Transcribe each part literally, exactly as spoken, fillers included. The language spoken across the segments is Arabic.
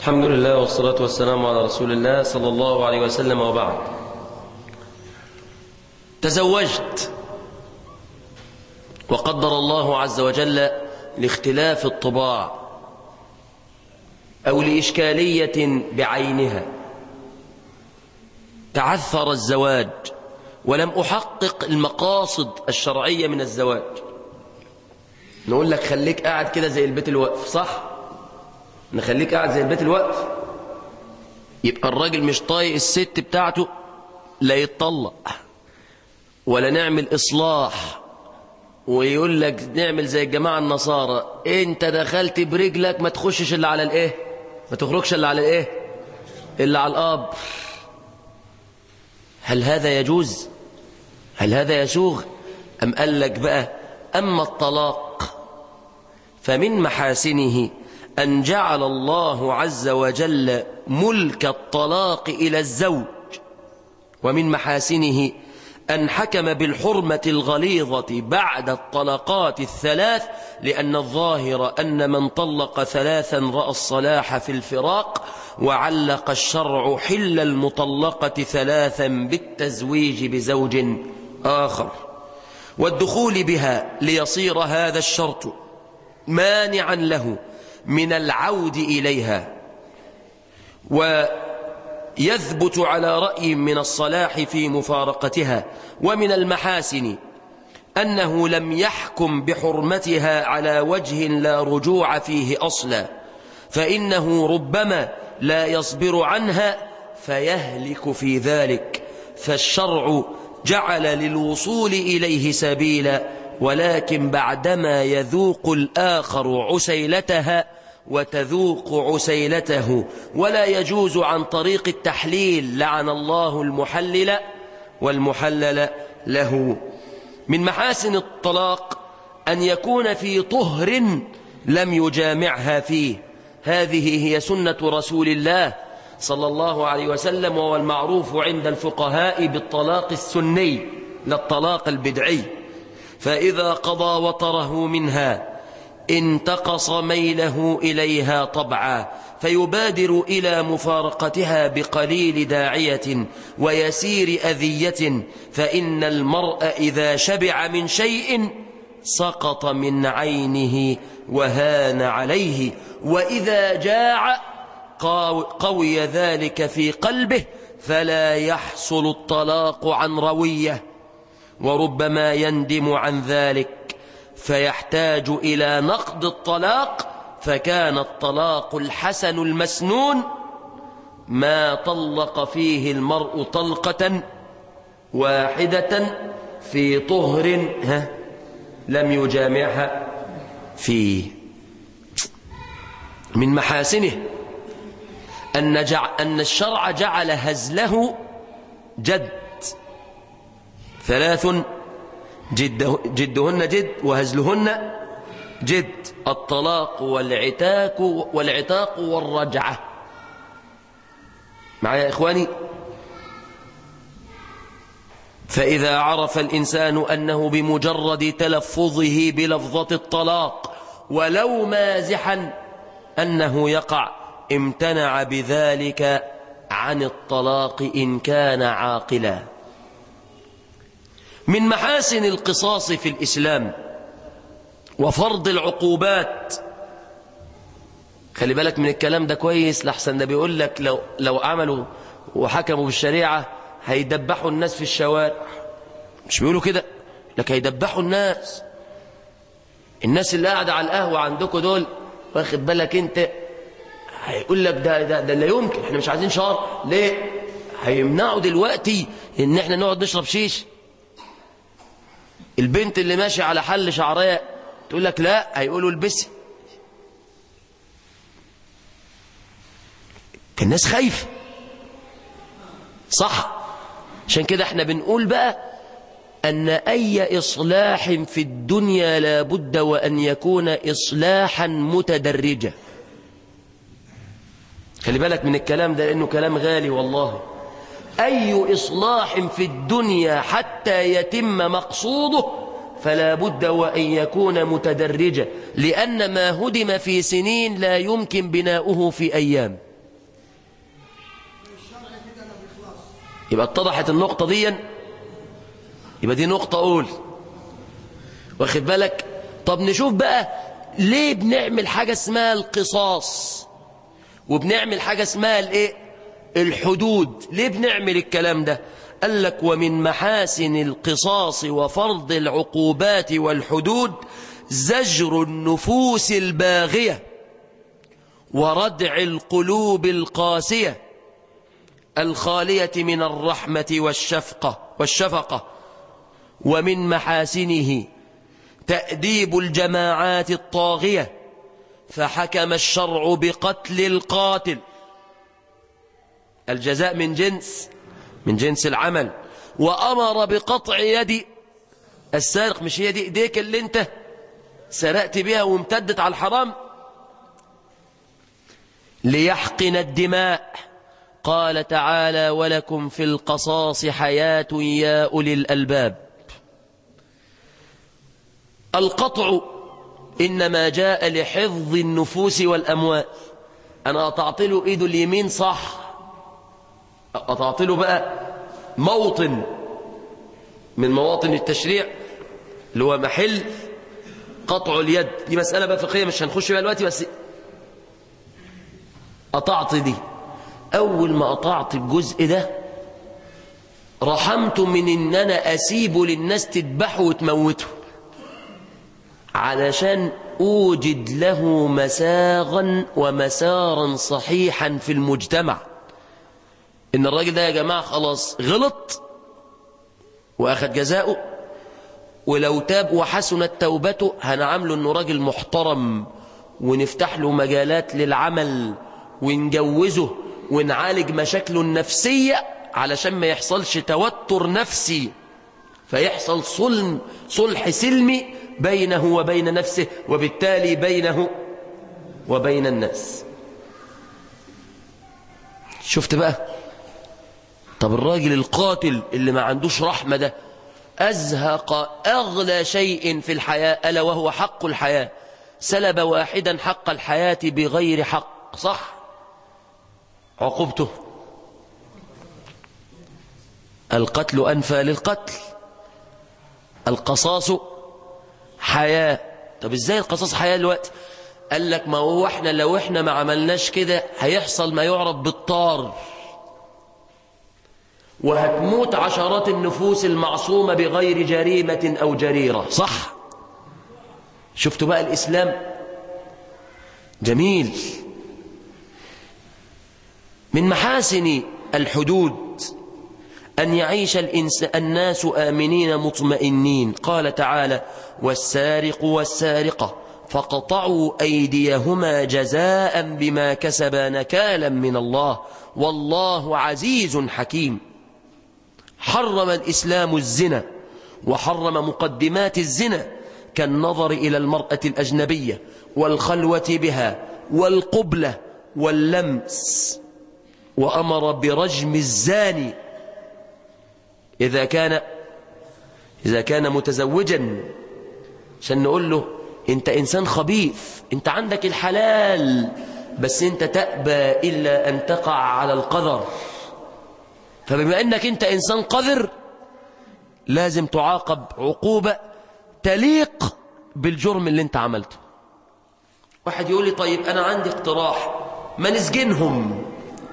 الحمد لله والصلاة والسلام على رسول الله صلى الله عليه وسلم، وبعد. تزوجت وقدر الله عز وجل لاختلاف الطباع أو لإشكالية بعينها تعثر الزواج ولم أحقق المقاصد الشرعية من الزواج. نقول لك خليك قاعد كده زي البيت الوقف، صح؟ نخليك قاعد زي البيت الوقف، يبقى الراجل مش طايق الست بتاعته، لا يتطلق ولا نعمل إصلاح ويقول لك نعمل زي الجماعة النصارى، انت دخلت برجلك ما تخشش اللي على الايه، ما تخرجش اللي على الايه، اللي على الاب. هل هذا يجوز؟ هل هذا يسوغ؟ أم قال لك بقى أما الطلاق فمن محاسنه أن جعل الله عز وجل ملك الطلاق إلى الزوج، ومن محاسنه أن حكم بالحرمة الغليظة بعد الطلقات الثلاث، لأن الظاهر أن من طلق ثلاثا رأى الصلاح في الفراق، وعلق الشرع حل المطلقة ثلاثا بالتزويج بزوج آخر والدخول بها، ليصير هذا الشرط مانعا له من العود إليها، ويثبت على رأي من الصلاح في مفارقتها. ومن المحاسن أنه لم يحكم بحرمتها على وجه لا رجوع فيه أصلا، فإنه ربما لا يصبر عنها فيهلك في ذلك، فالشرع جعل للوصول إليه سبيلا، ولكن بعدما يذوق الآخر عسيلتها وتذوق عسيلته، ولا يجوز عن طريق التحليل، لعن الله المحلل والمحلل له. من محاسن الطلاق أن يكون في طهر لم يجامعها فيه، هذه هي سنة رسول الله صلى الله عليه وسلم، وهو المعروف عند الفقهاء بالطلاق السني لا الطلاق البدعي. فإذا قضى وطره منها انتقص ميله إليها طبعا، فيبادر إلى مفارقتها بقليل داعية ويسير أذية، فإن المرء إذا شبع من شيء سقط من عينه وهان عليه، وإذا جاع قوي ذلك في قلبه، فلا يحصل الطلاق عن روية، وربما يندم عن ذلك فيحتاج إلى نقض الطلاق. فكان الطلاق الحسن المسنون ما طلق فيه المرء طلقة واحدة في طهر لم يجامعها فيه. من محاسنه أن, جع... أن الشرع جعل هزله جد، ثلاث جد جدهن جد وهزلهن جد: الطلاق والعتاق والعتاق والرجعة. معايا يا إخواني؟ فإذا عرف الإنسان أنه بمجرد تلفظه بلفظة الطلاق ولو مازحا أنه يقع، امتنع بذلك عن الطلاق إن كان عاقلا. من محاسن القصاص في الإسلام وفرض العقوبات، خلي بالك من الكلام ده كويس، لحسن ده بيقول لك لو, لو عملوا وحكموا بالشريعة هيدبحوا الناس في الشوارع. مش بيقولوا كده؟ لك هيدبحوا الناس. الناس اللي قاعدة على القهوة عندكم دول، واخد بالك انت، هيقول لك ده, ده, ده لا يمكن، احنا مش عايزين شرع. ليه؟ هيمنعوا دلوقتي ان احنا نقعد نشرب شيش. البنت اللي ماشي على حل شعرية تقول لك لا، هيقولوا البسي. الناس خايفة، صح؟ عشان كده احنا بنقول بقى أن أي إصلاح في الدنيا لا بد وأن يكون إصلاحا متدرجا. خلي بالك من الكلام ده لأنه كلام غالي والله. أي إصلاح في الدنيا حتى يتم مقصوده فلا بد وأن يكون متدرجا، لأن ما هدم في سنين لا يمكن بناؤه في أيام. يبقى اتضحت النقطة دي، يبقى دي نقطة أول. واخد بالك؟ طب نشوف بقى ليه بنعمل حاجة اسمها القصاص وبنعمل حاجة اسمها الايه الحدود. ليه بنعمل الكلام ده؟ قال لك ومن محاسن القصاص وفرض العقوبات والحدود زجر النفوس الباغية وردع القلوب القاسية الخالية من الرحمة والشفقة والشفقة. ومن محاسنه تأديب الجماعات الطاغية، فحكم الشرع بقتل القاتل، الجزاء من جنس من جنس العمل، وأمر بقطع يد السارق. مش هي دي ايديك اللي انت سرقت بها وامتدت على الحرام؟ ليحقن الدماء. قال تعالى ولكم في القصاص حياة يا أولي الألباب. القطع إنما جاء لحفظ النفوس والأموال. أنا قطعت له إيده اليمين صح، قطعت له بقى موطن من مواطن التشريع اللي هو محل قطع اليد. دي مسألة بقى فقهية مش هنخش بقى دلوقتي، بس قطعت دي. أول ما قطعت الجزء ده رحمت من إن أنا أسيبه للناس تذبحه وتموته، علشان أوجد له مساغا ومسارا صحيحا في المجتمع. إن الراجل ده يا جماعة خلاص غلط وأخذ جزاؤه، ولو تاب وحسنت توبته هنعامله إنه راجل محترم، ونفتح له مجالات للعمل ونجوزه ونعالج مشاكله النفسية علشان ما يحصلش توتر نفسي، فيحصل صلح صلح سلمي بينه وبين نفسه، وبالتالي بينه وبين الناس. شفت بقى؟ طب الراجل القاتل اللي ما عندوش رحمة ده أزهق أغلى شيء في الحياة ألا وهو حق الحياة، سلب واحدا حق الحياة بغير حق، صح؟ عقوبته القتل أنفى للقتل، القصاص حياة. طب ازاي القصاص حياة الوقت؟ قال لك ما هو احنا لو احنا ما عملناش كده هيحصل ما يعرف بالطار، وهتموت عشرات النفوس المعصومة بغير جريمة أو جريرة، صح؟ شفتوا بقى الإسلام جميل. من محاسن الحدود أن يعيش الناس آمنين مطمئنين. قال تعالى والسارق والسارقة فقطعوا أيديهما جزاء بما كسبا نكالا من الله والله عزيز حكيم. حرم الإسلام الزنا وحرم مقدمات الزنا كالنظر إلى المرأة الأجنبية والخلوة بها والقبلة واللمس، وأمر برجم الزاني إذا كان إذا كان متزوجا، عشان نقول له أنت إنسان خبيث، أنت عندك الحلال بس أنت تأبى إلا أن تقع على القذر، فبما أنك أنت إنسان قذر لازم تعاقب عقوبة تليق بالجرم اللي أنت عملته. واحد يقول لي طيب أنا عندي اقتراح، ما نسجنهم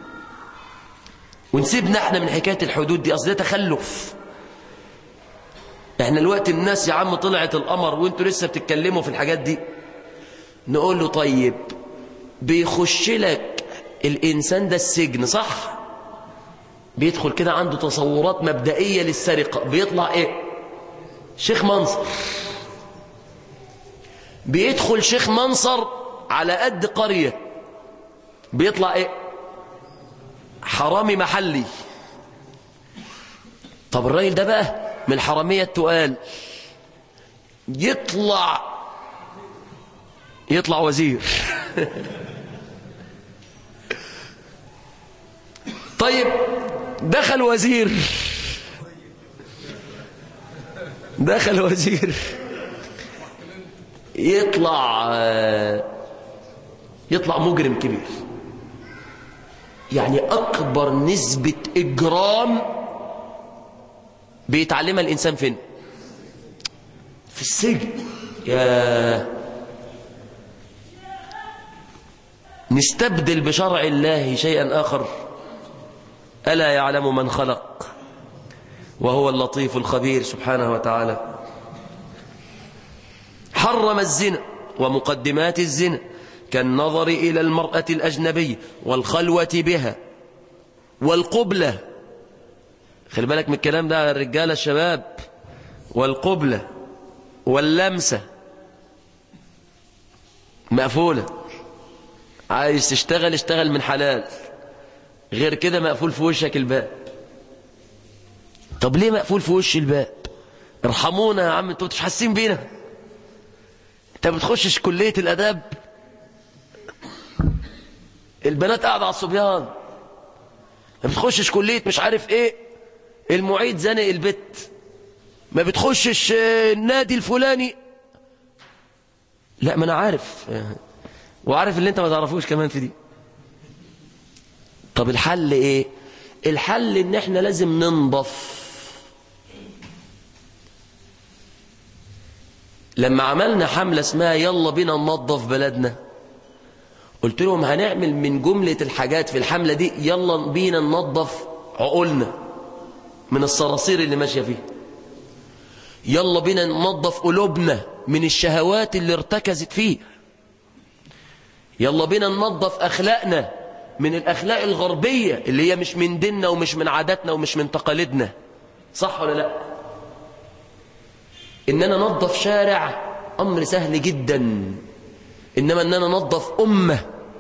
ونسيبنا احنا من حكاية الحدود دي، أصل ده تخلف. احنا الوقت الناس يا عم طلعت القمر وانتوا لسه بتتكلموا في الحاجات دي. نقول له طيب بيخش لك الإنسان ده السجن، صح؟ بيدخل كده عنده تصورات مبدئية للسرقة، بيطلع ايه؟ شيخ منصر. بيدخل شيخ منصر على قد قرية، بيطلع ايه؟ حرامي محلي. طب الراجل ده بقى من الحرامية التقال يطلع يطلع وزير. طيب دخل وزير دخل وزير يطلع يطلع مجرم كبير، يعني أكبر نسبة إجرام بيتعلمها الإنسان فين؟ في السجن. يا نستبدل بشرع الله شيئا آخر؟ ألا يعلم من خلق وهو اللطيف الخبير سبحانه وتعالى. حرم الزنا ومقدمات الزنا كالنظر إلى المرأة الأجنبية والخلوة بها والقبلة. خلي بالك من الكلام ده الرجالة الشباب. والقبلة واللمسة مقفولة. عايز تشتغل اشتغل من حلال، غير كده مقفول في وشك الباب. طب ليه مقفول في وش الباب؟ ارحمونا يا عم، انتوا مش حاسين بينا؟ انت ما بتخشش كلية الاداب؟ البنات قاعدة على الصبيان. ما بتخشش كلية مش عارف ايه، المعيد زنق البت. ما بتخشش النادي الفلاني. لا ما انا عارف، وعارف اللي انت ما تعرفوش كمان في دي. طب الحل ايه؟ الحل ان احنا لازم ننضف. لما عملنا حملة اسمها يلا بينا ننظف بلدنا، قلت لهم هنعمل من جملة الحاجات في الحملة دي يلا بينا ننظف عقولنا من الصراصير اللي ماشية فيه. يلا بينا ننظف قلوبنا من الشهوات اللي ارتكزت فيه. يلا بينا ننظف أخلاقنا من الأخلاق الغربية اللي هي مش من ديننا ومش من عاداتنا ومش من تقاليدنا. صح ولا لا؟ إن أنا ننظف شارع أمر سهل جدا، إنما إن أنا ننظف أمة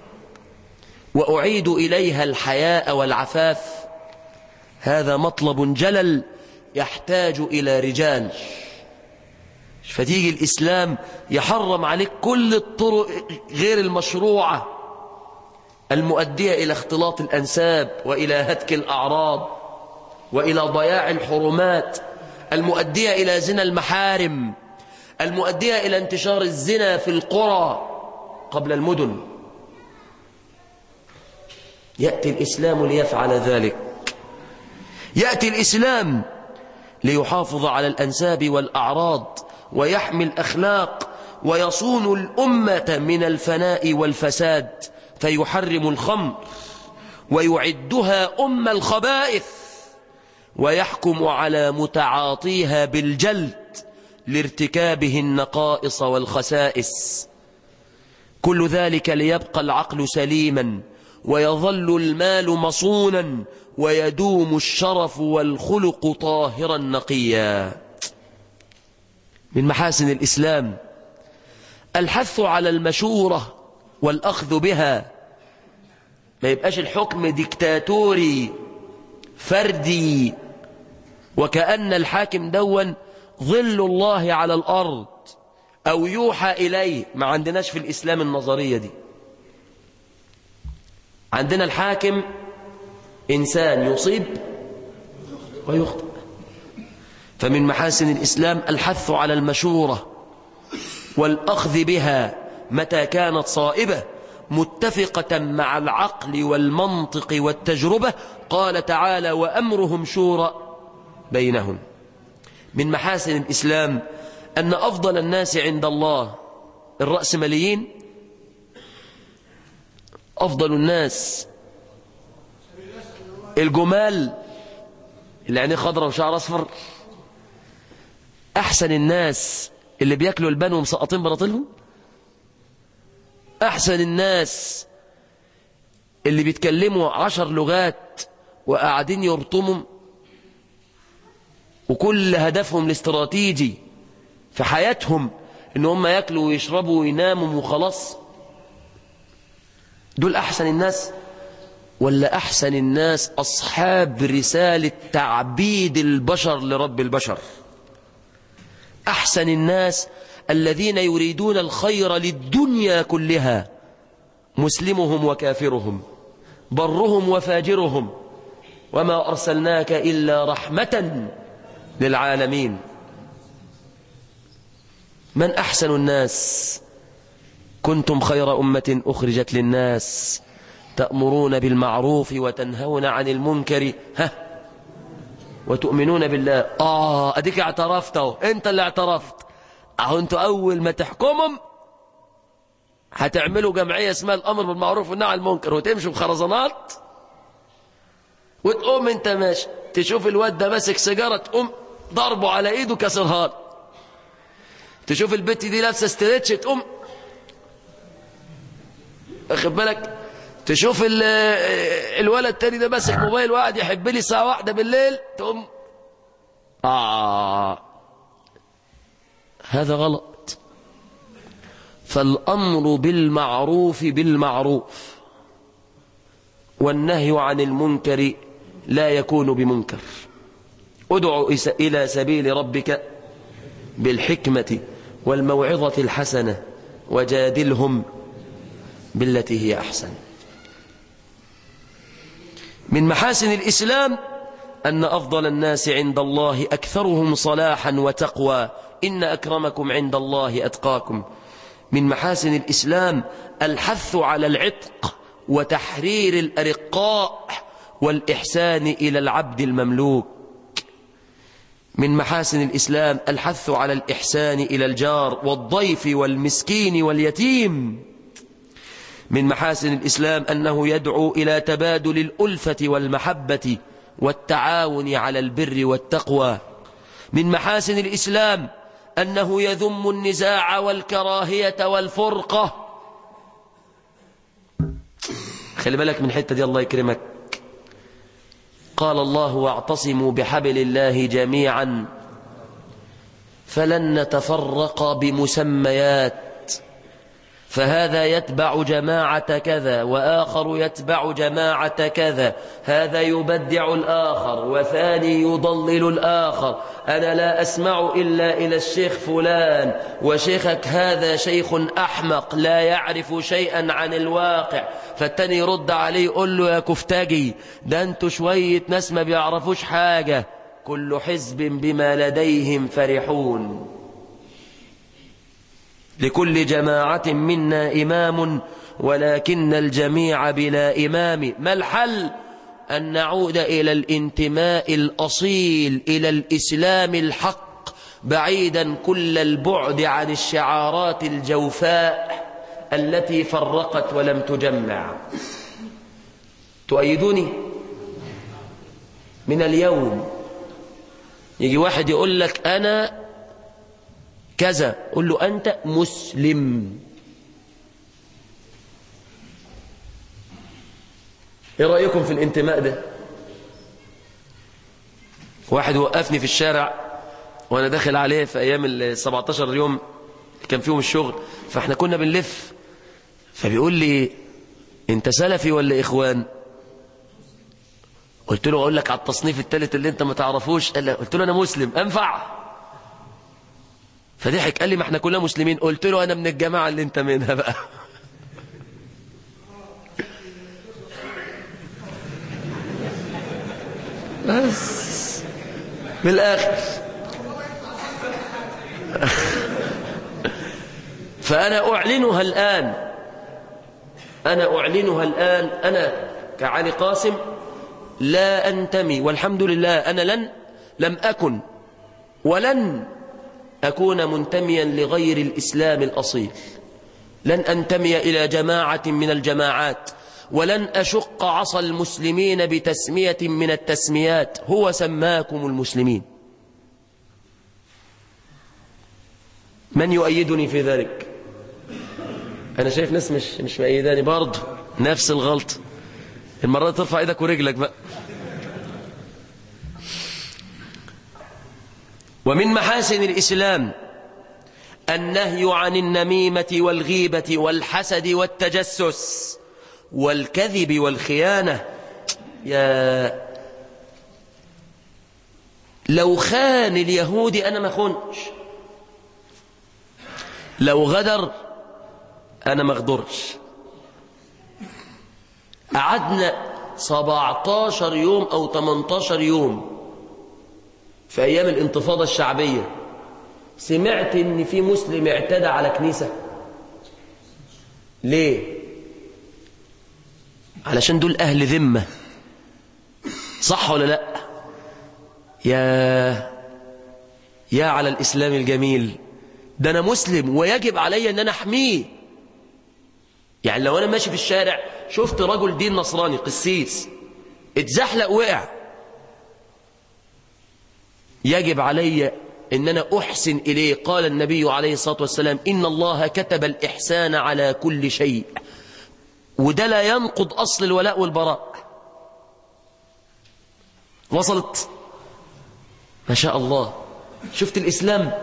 وأعيد إليها الحياء والعفاف، هذا مطلب جلل يحتاج إلى رجال. فتيجي الإسلام يحرم عليك كل الطرق غير المشروعة المؤدية إلى اختلاط الأنساب وإلى هتك الأعراض وإلى ضياع الحرمات، المؤدية إلى زنا المحارم، المؤدية إلى انتشار الزنا في القرى قبل المدن. يأتي الإسلام ليفعل ذلك. يأتي الإسلام ليحافظ على الأنساب والأعراض ويحمي الأخلاق ويصون الأمة من الفناء والفساد، فيحرم الخمر ويعدها أم الخبائث ويحكم على متعاطيها بالجلد لارتكابه النقائص والخسائس. كل ذلك ليبقى العقل سليما ويظل المال مصونا ويدوم الشرف والخلق طاهرا نقيا. من محاسن الإسلام الحث على المشورة والأخذ بها. ما يبقاش الحكم ديكتاتوري فردي وكأن الحاكم دون ظل الله على الأرض أو يوحى إليه. ما عندناش في الإسلام النظرية دي. عندنا الحاكم إنسان يصيب ويخطئ. فمن محاسن الإسلام الحث على المشورة والأخذ بها متى كانت صائبة متفقة مع العقل والمنطق والتجربة. قال تعالى وأمرهم شورى بينهم. من محاسن الإسلام أن أفضل الناس عند الله الرأسماليين. أفضل الناس الجمال اللي عينيه خضرة وشعر أصفر. أحسن الناس اللي بياكلوا البن ومسقطين بناطيلهم. أحسن الناس اللي بيتكلموا عشر لغات وقاعدين يرطموا وكل هدفهم الاستراتيجي في حياتهم إن هم ياكلوا ويشربوا ويناموا وخلاص. دول أحسن الناس؟ ولا أحسن الناس أصحاب رسالة تعبيد البشر لرب البشر؟ أحسن الناس الذين يريدون الخير للدنيا كلها، مسلمهم وكافرهم، برهم وفاجرهم، وما أرسلناك إلا رحمة للعالمين. من أحسن الناس؟ كنتم خير أمة أخرجت للناس تأمرون بالمعروف وتنهون عن المنكر ها وتؤمنون بالله. آه أديك اعترفت اهو، أنت اللي اعترفت أهو. أنتوا أول ما تحكمهم هتعملوا جمعية اسمها الأمر بالمعروف والنهي عن المنكر وتمشوا بخرزانات، وتقوم أنت ماشي تشوف الواد ده ماسك سيجارة تقوم ضربه على إيده كسرها له. تشوف البت دي لابسة ستريتش تقوم أخد بالك. تشوف الولد التاني ده ماسك موبايل وقاعد يحب لي الساعة واحدة بالليل تقوم آه هذا غلط. فالأمر بالمعروف بالمعروف والنهي عن المنكر لا يكون بمنكر. ادع إلى سبيل ربك بالحكمة والموعظة الحسنة وجادلهم بالتي هي أحسن. من محاسن الإسلام أن أفضل الناس عند الله أكثرهم صلاحا وتقوى، إن أكرمكم عند الله أتقاكم. من محاسن الإسلام الحث على العتق وتحرير الأرقاء والإحسان إلى العبد المملوك. من محاسن الإسلام الحث على الإحسان إلى الجار والضيف والمسكين واليتيم. من محاسن الإسلام أنه يدعو إلى تبادل الألفة والمحبة والتعاون على البر والتقوى. من محاسن الإسلام أنه يذم النزاع والكراهية والفرقة. خلي بالك من الحتة دي الله يكرمك. قال الله واعتصموا بحبل الله جميعا فلن نتفرق بمسميات، فهذا يتبع جماعة كذا وآخر يتبع جماعة كذا، هذا يبدع الآخر وثاني يضلل الآخر. أنا لا أسمع إلا إلى الشيخ فلان، وشيخك هذا شيخ أحمق لا يعرف شيئا عن الواقع. فالتاني يرد عليه يقول له يا كفتاجي ده أنتوا شوية ناس ما بيعرفوش حاجة. كل حزب بما لديهم فرحون، لكل جماعة منا إمام ولكن الجميع بلا إمام. ما الحل؟ أن نعود إلى الانتماء الأصيل إلى الإسلام الحق، بعيدا كل البعد عن الشعارات الجوفاء التي فرقت ولم تجمع. تؤيدوني؟ من اليوم يجي واحد يقول لك أنا كذا، قل له أنت مسلم. ايه رأيكم في الانتماء ده؟ واحد وقفني في الشارع وانا داخل عليه في ايام ال سبعتاشر يوم كان فيهم الشغل، فاحنا كنا بنلف، فبيقول لي انت سلفي ولا اخوان؟ قلت له اقول لك على التصنيف الثالث اللي انت ما تعرفوش. قلت له انا مسلم انفع؟ فضحك قال لي ما احنا كلنا مسلمين. قلت له انا من الجماعة اللي انت منها بقى. بس من الاخر فانا اعلنها الان انا اعلنها الان انا كعلي قاسم لا انتمي، والحمد لله انا لن لم اكن ولن أكون منتميا لغير الإسلام الأصيل. لن أنتمي إلى جماعة من الجماعات، ولن أشق عصا المسلمين بتسمية من التسميات. هو سماكم المسلمين. من يؤيدني في ذلك؟ أنا شايف ناس مش مش مؤيداني برضه، نفس الغلط. المرة دي ترفع إيدك ورجلك بقى. ومن محاسن الإسلام النهي عن النميمة والغيبة والحسد والتجسس والكذب والخيانة. يا لو خان اليهودي أنا ما خونش، لو غدر أنا ما غدرش. قعدنا سبعتاشر يوم أو تمنتاشر يوم في أيام الانتفاضة الشعبية. سمعت إن في مسلم اعتدى على كنيسة؟ ليه؟ علشان دول أهل ذمة، صح ولا لا؟ يا يا على الإسلام الجميل، ده أنا مسلم ويجب علي أن أنا أحميه. يعني لو أنا ماشي في الشارع شفت رجل دين نصراني قسيس اتزحلق وقع، يجب علي أن أنا أحسن إليه. قال النبي عليه الصلاة والسلام إن الله كتب الإحسان على كل شيء، وده لا ينقض أصل الولاء والبراء. وصلت؟ ما شاء الله. شفت الإسلام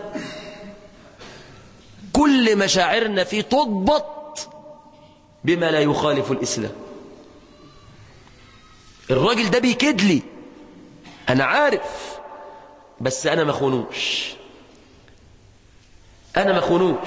كل مشاعرنا فيه تضبط بما لا يخالف الإسلام. الراجل ده بيكد لي، أنا عارف، بس أنا ما خونوش، أنا ما خونوش.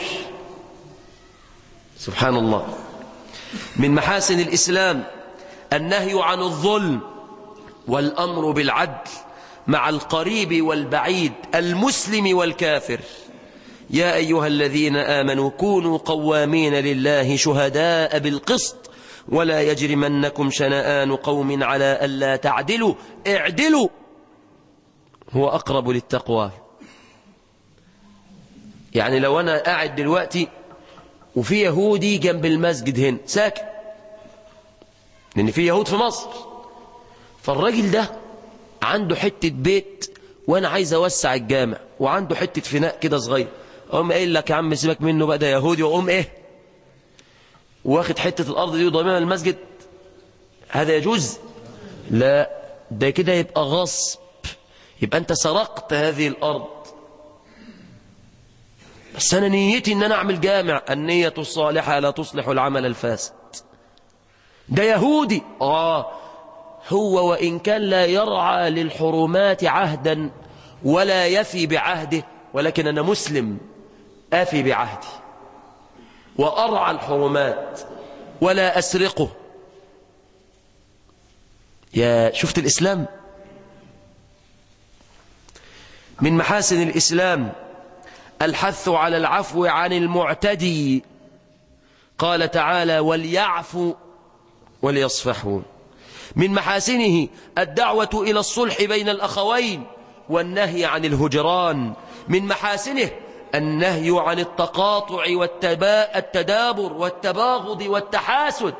سبحان الله. من محاسن الإسلام النهي عن الظلم والأمر بالعدل مع القريب والبعيد، المسلم والكافر. يا أيها الذين آمنوا كونوا قوامين لله شهداء بالقسط ولا يجرمنكم شنآن قوم على ألا تعدلوا اعدلوا هو أقرب للتقوى. يعني لو أنا قاعد دلوقتي وفي يهودي جنب المسجد هنا ساكن، لأن في يهود في مصر، فالراجل ده عنده حتة بيت وأنا عايز أوسع الجامع، وعنده حتة فناء كده صغير، أقوم قايل لك يا عم سيبك منه بقى ده يهودي، وأقوم إيه واخد حتة الأرض دي وضامنها المسجد. هذا يجوز؟ لا، ده كده يبقى غصب، يبقى أنت سرقت هذه الأرض. بس أنا نيتي أن أنا أعمل جامع، النية الصالحة لا تصلح العمل الفاسد. ده يهودي، آه هو وإن كان لا يرعى للحرمات عهدا ولا يفي بعهده، ولكن أنا مسلم أفي بعهدي وأرعى الحرمات ولا أسرقه. يا شفت الإسلام. من محاسن الإسلام الحث على العفو عن المعتدي. قال تعالى وليعفوا وليصفحوا. من محاسنه الدعوة إلى الصلح بين الأخوين والنهي عن الهجران. من محاسنه النهي عن التقاطع والتدابر والتباغض والتحاسد.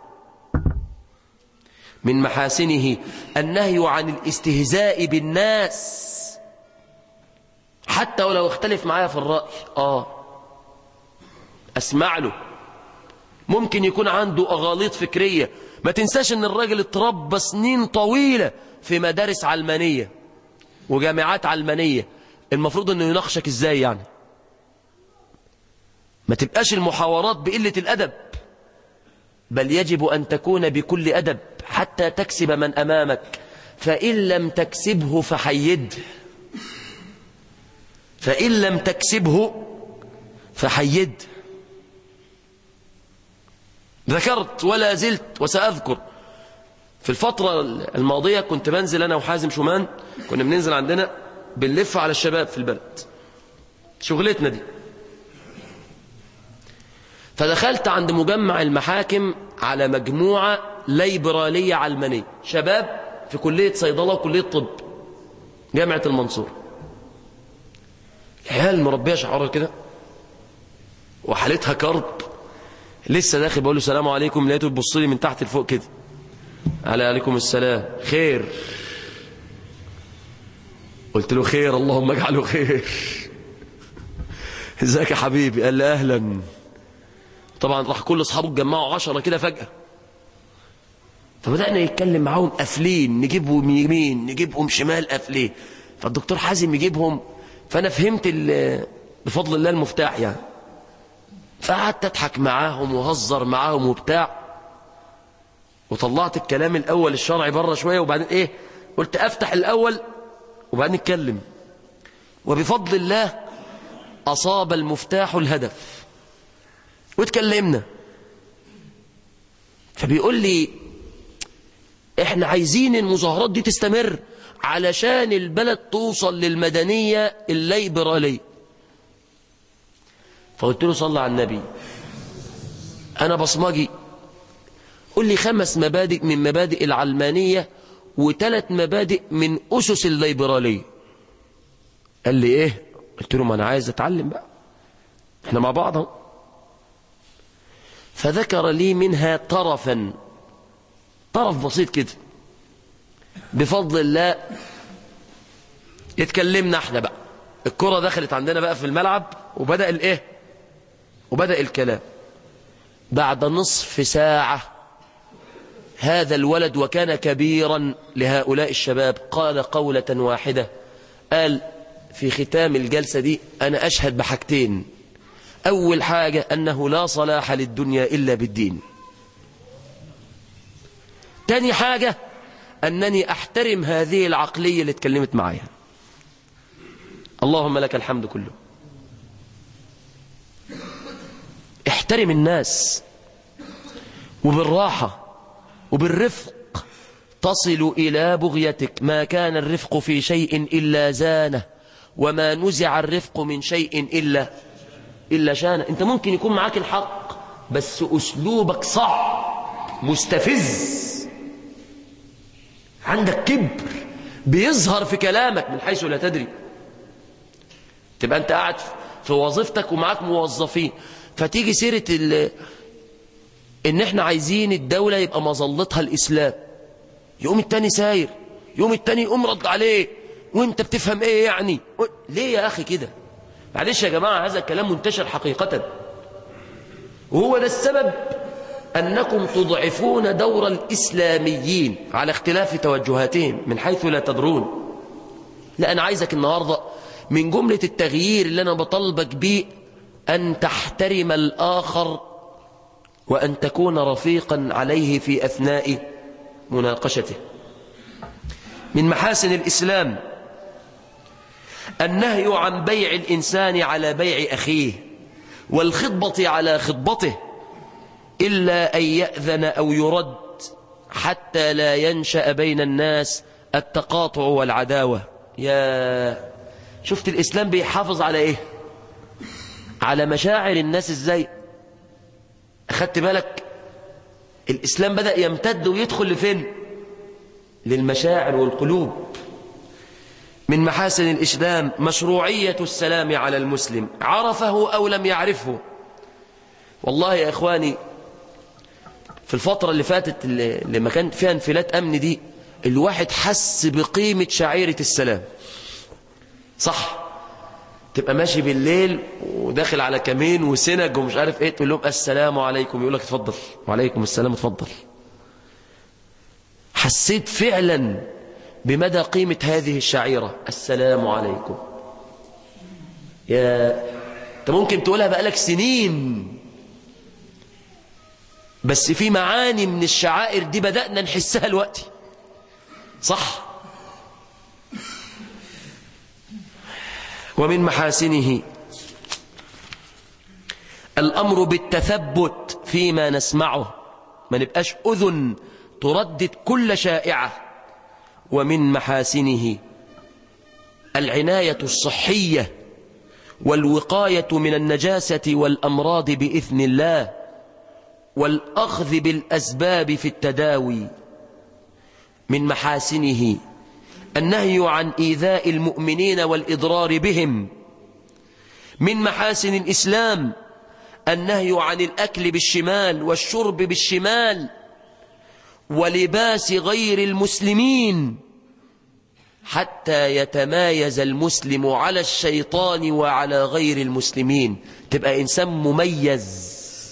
من محاسنه النهي عن الاستهزاء بالناس حتى ولو اختلف معايا في الرأي، آه أسمع له، ممكن يكون عنده أغاليط فكرية. ما تنساش ان الراجل اتربى سنين طويلة في مدارس علمانية وجامعات علمانية، المفروض انه يناقشك ازاي يعني. ما تبقاش المحاورات بقلة الأدب، بل يجب أن تكون بكل أدب حتى تكسب من أمامك، فإن لم تكسبه فحيده، فإن لم تكسبه فحيده. ذكرت ولا زلت وسأذكر في الفترة الماضية كنت بنزل أنا وحازم شومان، كنا بننزل عندنا بنلف على الشباب في البلد، شغلتنا دي. فدخلت عند مجمع المحاكم على مجموعة ليبرالية علمانية، شباب في كلية صيدلة وكلية طب جامعة المنصور. العيال مربية شعرها كده وحالتها كرب. لسه داخل بقول له السلام عليكم، لقيته بيبص لي من تحت لفوق كده، على عليكم السلام، خير؟ قلت له خير اللهم اجعله خير. ازيك يا حبيبي؟ قال لي اهلا. طبعا راح كل اصحابه اتجمعوا عشرة كده فجأة، فبدأنا يتكلم معاهم قافلين، نجيبهم يمين نجيبهم شمال قافلين، فالدكتور حازم يجيبهم، فانا فهمت بفضل الله المفتاح يعني. فقعدت اضحك معاهم وهزر معاهم وبتاع، وطلعت الكلام الاول الشرعي بره شويه، وبعدين ايه قلت افتح الاول وبعدين نتكلم، وبفضل الله اصاب المفتاح الهدف واتكلمنا. فبيقول لي احنا عايزين المظاهرات دي تستمر علشان البلد توصل للمدنيه الليبراليه. فقلت له صلى على النبي، أنا بصمجي، قل لي خمس مبادئ من مبادئ العلمانية وثلاث مبادئ من أسس الليبرالية. قال لي إيه؟ قلت له ما أنا عايز أتعلم بقى، إحنا مع بعض. فذكر لي منها طرفا، طرف بسيط كده، بفضل الله يتكلمنا احنا بقى. الكرة دخلت عندنا بقى في الملعب، وبدأ الايه وبدأ الكلام. بعد نصف ساعة هذا الولد، وكان كبيرا لهؤلاء الشباب، قال قولة واحدة. قال في ختام الجلسة دي: أنا أشهد بحاجتين. أول حاجة أنه لا صلاح للدنيا إلا بالدين. تاني حاجة أنني أحترم هذه العقلية اللي اتكلمت معايا. اللهم لك الحمد كله. احترم الناس، وبالراحة وبالرفق تصل إلى بغيتك. ما كان الرفق في شيء إلا زانه، وما نزع الرفق من شيء إلا إلا شانه. أنت ممكن يكون معاك الحق، بس أسلوبك صعب، مستفز، عندك كبر بيظهر في كلامك من حيث لا تدري. تبقى أنت قاعد في وظيفتك ومعاك موظفين، فتيجي سيرة ال... إن إحنا عايزين الدولة يبقى مظلتها الإسلام، يقوم التاني ساير، يقوم التاني يقوم رد عليه: وانت بتفهم ايه يعني؟ ليه يا اخي كده؟ معلش يا جماعة، هذا الكلام منتشر حقيقة، وهو ده السبب أنكم تضعفون دور الإسلاميين على اختلاف توجهاتهم من حيث لا تدرون. لا، أنا عايزك النهاردة من جملة التغيير اللي أنا بطلبك بيه أن تحترم الآخر، وأن تكون رفيقا عليه في أثناء مناقشته. من محاسن الإسلام النهي عن بيع الإنسان على بيع أخيه، والخطبة على خطبته، إلا أن يأذن أو يرد، حتى لا ينشأ بين الناس التقاطع والعداوة. يا شفت الإسلام بيحافظ على إيه؟ على مشاعر الناس إزاي؟ أخدت بالك؟ الإسلام بدأ يمتد ويدخل لفين؟ للمشاعر والقلوب. من محاسن الإسلام مشروعية السلام على المسلم، عرفه أو لم يعرفه. والله يا إخواني، في الفترة اللي فاتت اللي ما كانت فيها انفلات أمن دي، الواحد حس بقيمة شعيرة السلام. صح، تبقى ماشي بالليل وداخل على كمين وسنج ومش عارف ايه، تقول لهم السلام عليكم، يقول لك اتفضل، وعليكم السلام اتفضل. حسيت فعلا بمدى قيمة هذه الشعيرة، السلام عليكم. يا انت ممكن تقولها بقالك سنين، بس في معاني من الشعائر دي بدأنا نحسها الوقت. صح. ومن محاسنه الأمر بالتثبت فيما نسمعه، ما نبقاش أذن تردد كل شائعة. ومن محاسنه العناية الصحية والوقاية من النجاسة والأمراض بإذن الله، والأخذ بالأسباب في التداوي. من محاسنه النهي عن إيذاء المؤمنين والإضرار بهم. من محاسن الإسلام النهي عن الأكل بالشمال والشرب بالشمال ولباس غير المسلمين، حتى يتمايز المسلم على الشيطان وعلى غير المسلمين. تبقى إنسان مميز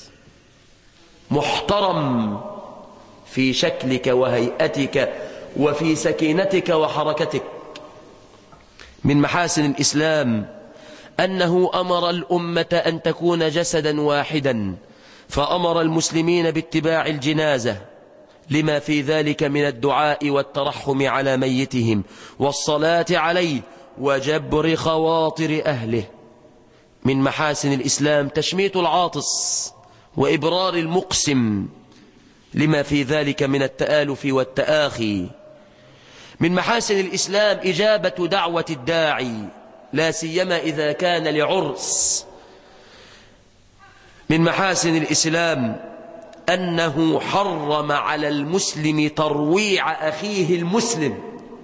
محترم في شكلك وهيئتك وفي سكينتك وحركتك. من محاسن الإسلام أنه أمر الأمة أن تكون جسدا واحدا، فأمر المسلمين باتباع الجنازة لما في ذلك من الدعاء والترحم على ميتهم والصلاة عليه وجبر خواطر أهله. من محاسن الإسلام تشميت العاطس وإبرار المقسم لما في ذلك من التآلف والتآخي. من محاسن الإسلام إجابة دعوة الداعي، لا سيما إذا كان لعرس. من محاسن الإسلام أنه حرم على المسلم ترويع أخيه المسلم،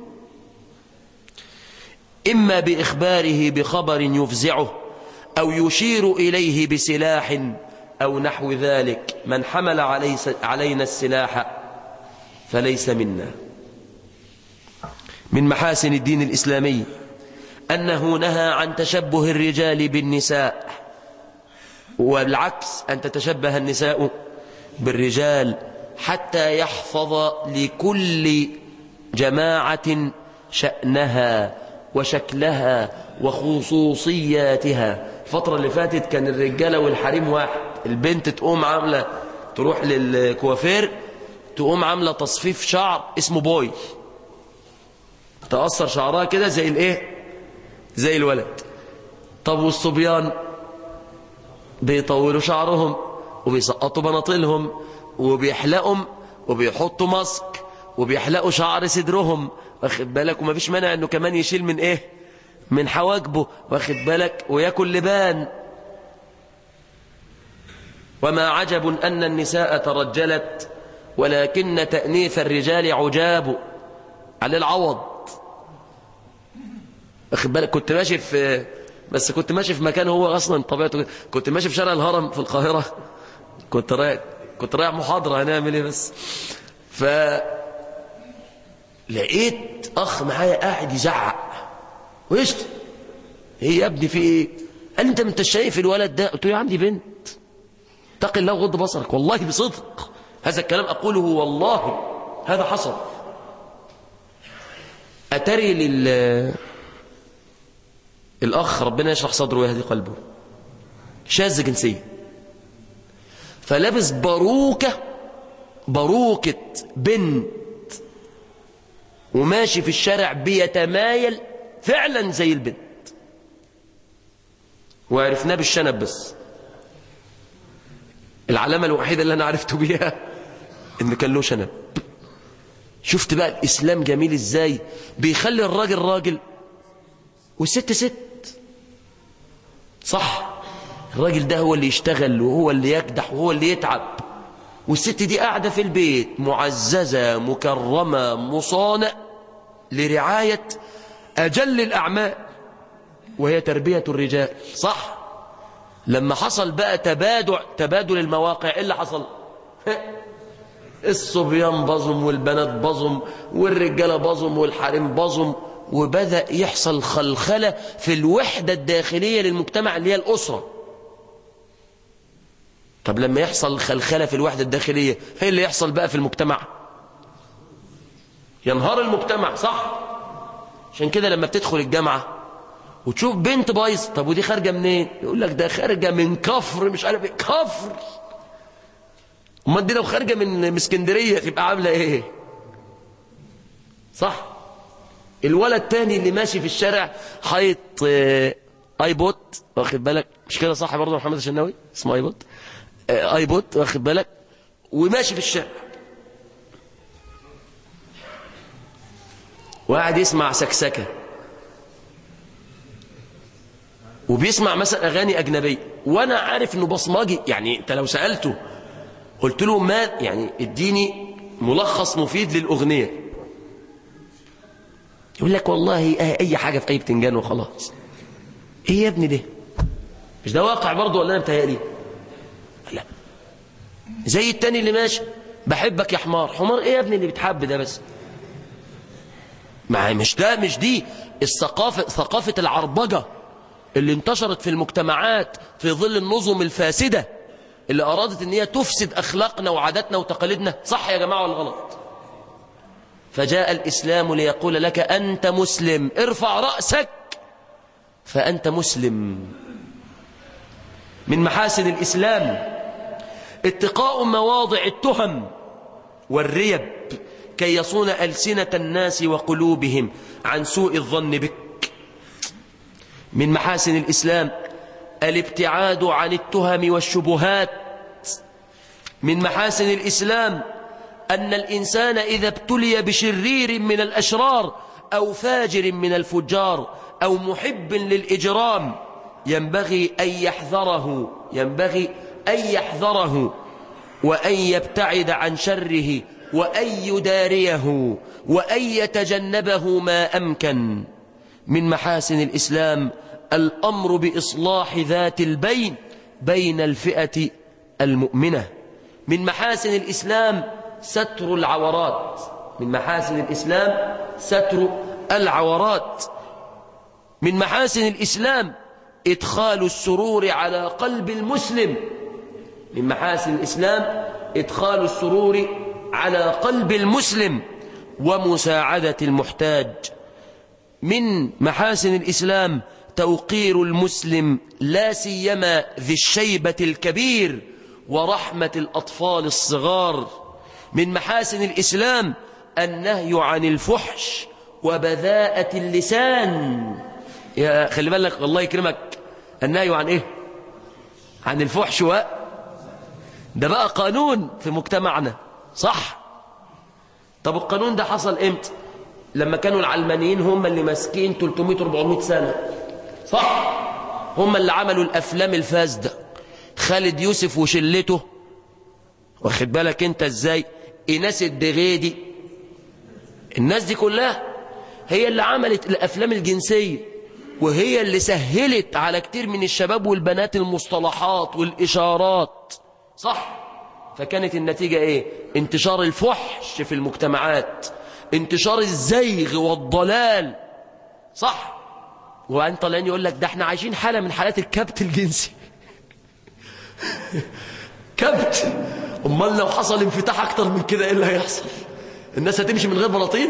إما بإخباره بخبر يفزعه أو يشير إليه بسلاح أو نحو ذلك. من حمل علينا السلاح فليس منا. من محاسن الدين الإسلامي أنه نهى عن تشبه الرجال بالنساء، والعكس أن تتشبه النساء بالرجال، حتى يحفظ لكل جماعة شأنها وشكلها وخصوصياتها. الفترة اللي فاتت كان الرجالة والحريم واحد، البنت تقوم عاملة تروح للكوافير تقوم عاملة تصفيف شعر اسمه بوي، تقصر شعرها كده زي الايه، زي الولد. طب والصبيان بيطولوا شعرهم وبيسقطوا بناطيلهم وبيحلقهم وبيحطوا ماسك وبيحلقوا شعر صدرهم، واخد بالك، وما فيش مانع انه كمان يشيل من ايه، من حواجبه، واخد بالك، وياكل لبان. وما عجب أن النساء ترجلت، ولكن تأنيث الرجال عجاب على العوض. واخد بالك، كنت ماشي في بس كنت ماشي في مكان هو أصلا طبيعته، كنت ماشي في شارع الهرم في القاهرة، كنت رايح كنت رايح محاضرة، هنعمل ايه بس، ف لقيت أخ معايا قاعد يزعق ويشتم. ايه يا ابني في ايه؟ قال لي انت انت شايف الولد ده؟ قلت له يا عم دي بنت، اتق الله وغض بصرك. والله بصدق هذا الكلام أقوله، والله هذا حصل. أتري لل الأخ ربنا يشرح صدره ويهدي قلبه شاذ جنسيا، فلابس باروكة باروكة بنت وماشي في الشارع بيتمايل فعلا زي البنت، وعرفناه بالشنب بس. العلامة الوحيدة اللي أنا عرفته بيها إن كان له شنب. شفت بقى الإسلام جميل إزاي، بيخلي الراجل راجل والست ست. صح، الراجل ده هو اللي يشتغل وهو اللي يكدح وهو اللي يتعب، والست دي قاعدة في البيت معززة مكرمة مصانة لرعاية أجل الأعمال وهي تربية الرجال. صح، لما حصل بقى تبادل تبادل المواقع، ايه اللي حصل؟ الصبيان بظم والبنات بظم والرجاله بظم والحريم بظم، وبدأ يحصل خلخلة في الوحدة الداخلية للمجتمع اللي هي الأسرة. طب لما يحصل خلخلة في الوحدة الداخلية، ايه اللي يحصل بقى في المجتمع؟ ينهار المجتمع. صح، عشان كده لما بتدخل الجامعة وتشوف بنت بايظ، طب ودي خارجة منين؟ يقول لك ده خارجة من كفر، مش عارف ايه كفر. امال دي لو خارجة من اسكندرية تبقى عاملة ايه؟ صح. الولد تاني اللي ماشي في الشارع حيط ايبوت، واخد بالك، مش كده صح برضه محمد الشناوي اسمه ايبوت، ايبوت واخد بالك، وماشي في الشارع وقاعد يسمع سكسكة وبيسمع مثلا أغاني أجنبية، وأنا عارف إنه بصمجي. يعني أنت لو سألته قلت له ما يعني اديني ملخص مفيد للأغنية، يقول لك والله أي حاجة في أي بتنجان وخلاص. إيه يا ابني ده؟ مش ده واقع برضه ولا أنا بتهيألي؟ لا. زي التاني اللي ماشي بحبك يا حمار. حمار إيه يا ابني اللي بتحب ده بس؟ ما مش ده، مش دي الثقافة، ثقافة العربجة اللي انتشرت في المجتمعات في ظل النظم الفاسدة اللي أرادت ان هي تفسد أخلاقنا وعاداتنا وتقاليدنا. صح يا جماعة ولا غلط؟ فجاء الإسلام ليقول لك أنت مسلم، ارفع رأسك فأنت مسلم. من محاسن الإسلام اتقاء مواضع التهم والريب كي يصون ألسنة الناس وقلوبهم عن سوء الظن بك. من محاسن الإسلام الابتعاد عن التهم والشبهات. من محاسن الإسلام أن الإنسان إذا ابتلي بشرير من الأشرار أو فاجر من الفجار أو محب للإجرام ينبغي أن يحذره ينبغي أن يحذره وأن يبتعد عن شره وأن يداريه وأن يتجنبه ما أمكن. من محاسن الإسلام الأمر بإصلاح ذات البين بين الفئة المؤمنة. من محاسن الإسلام ستر العورات. من محاسن الإسلام ستر العورات. من محاسن الإسلام إدخال السرور على قلب المسلم. من محاسن الإسلام إدخال السرور على قلب المسلم ومساعدة المحتاج. من محاسن الإسلام توقير المسلم لا سيما ذي الشيبة الكبير ورحمة الأطفال الصغار. من محاسن الإسلام النهي عن الفحش وبذاءة اللسان. يا خلي بالك الله يكرمك، النهي عن إيه؟ عن الفحش و ده بقى قانون في مجتمعنا، صح؟ طب القانون ده حصل امتى؟ لما كانوا العلمانيين هم اللي ماسكين ثلاثمائة أربعمائة سنة، صح؟ هم اللي عملوا الأفلام الفاسدة، خالد يوسف وشلته، واخد بالك انت ازاي؟ إيناس الدغيدي، الناس دي كلها هي اللي عملت الأفلام الجنسية، وهي اللي سهلت على كتير من الشباب والبنات المصطلحات والإشارات، صح؟ فكانت النتيجة ايه؟ انتشار الفحش في المجتمعات، انتشار الزيغ والضلال، صح؟ وبعدين طالعين يقول لك ده احنا عايشين حالة من حالات الكبت الجنسي. كبت. امال لو حصل انفتاح اكتر من كده ايه اللي هيحصل؟ الناس هتمشي من غير بلاطين؟